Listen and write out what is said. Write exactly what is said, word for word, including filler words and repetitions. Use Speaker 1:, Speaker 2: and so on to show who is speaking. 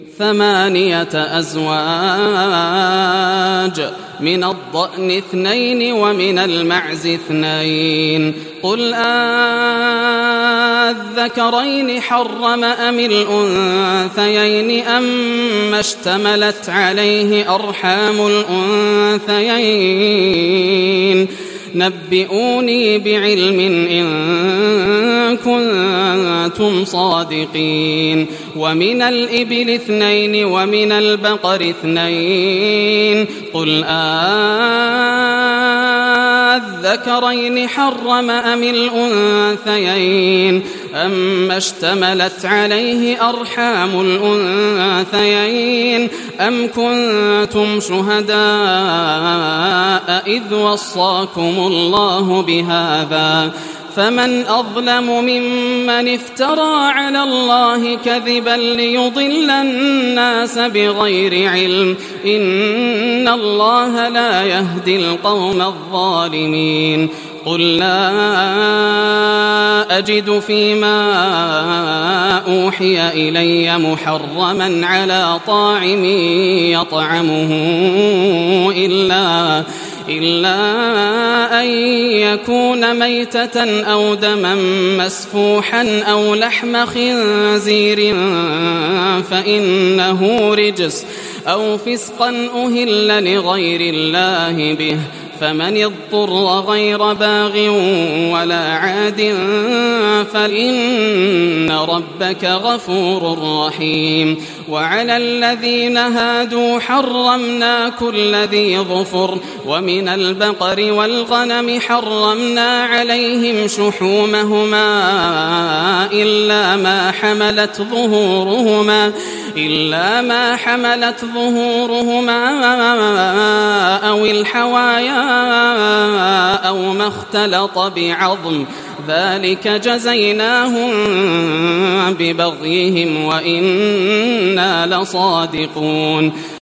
Speaker 1: ثمانية أزواج من الضأن اثنين ومن المعز اثنين قل أذكرين حرم أم الأنثيين أم اشتملت عليه أرحام الأنثيين نبئوني بعلم إن كنتم صادقين ومن الإبل اثنين ومن البقر اثنين قل أذكرين حرم أم الأنثيين أم اشتملت عليه أرحام الأنثيين أم كنتم شهداء إذ وصاكم الله بهذا فمن أظلم ممن افترى على الله كذبا ليضل الناس بغير علم إن الله لا يهدي القوم الظالمين قل لا أجد فيما أوحي إلي محرما على طاعم يطعمه إلا إلا أن يكون ميتة أو دما مسفوحا أو لحم خنزير فإنه رجس أو فسقا أهل لغير الله به فمن اضطر غير باغ ولا عاد فإن ربك غفور رحيم وعلى الذين هادوا حرمنا كل ذي ظفر ومن البقر والغنم حرمنا عليهم شحومهما إلا ما حملت ظهورهما إلا ما حملت ظهورهما أو الحوايا أو ما اختلط بعظم ذلك جزيناهم ببغيهم وإنا لصادقون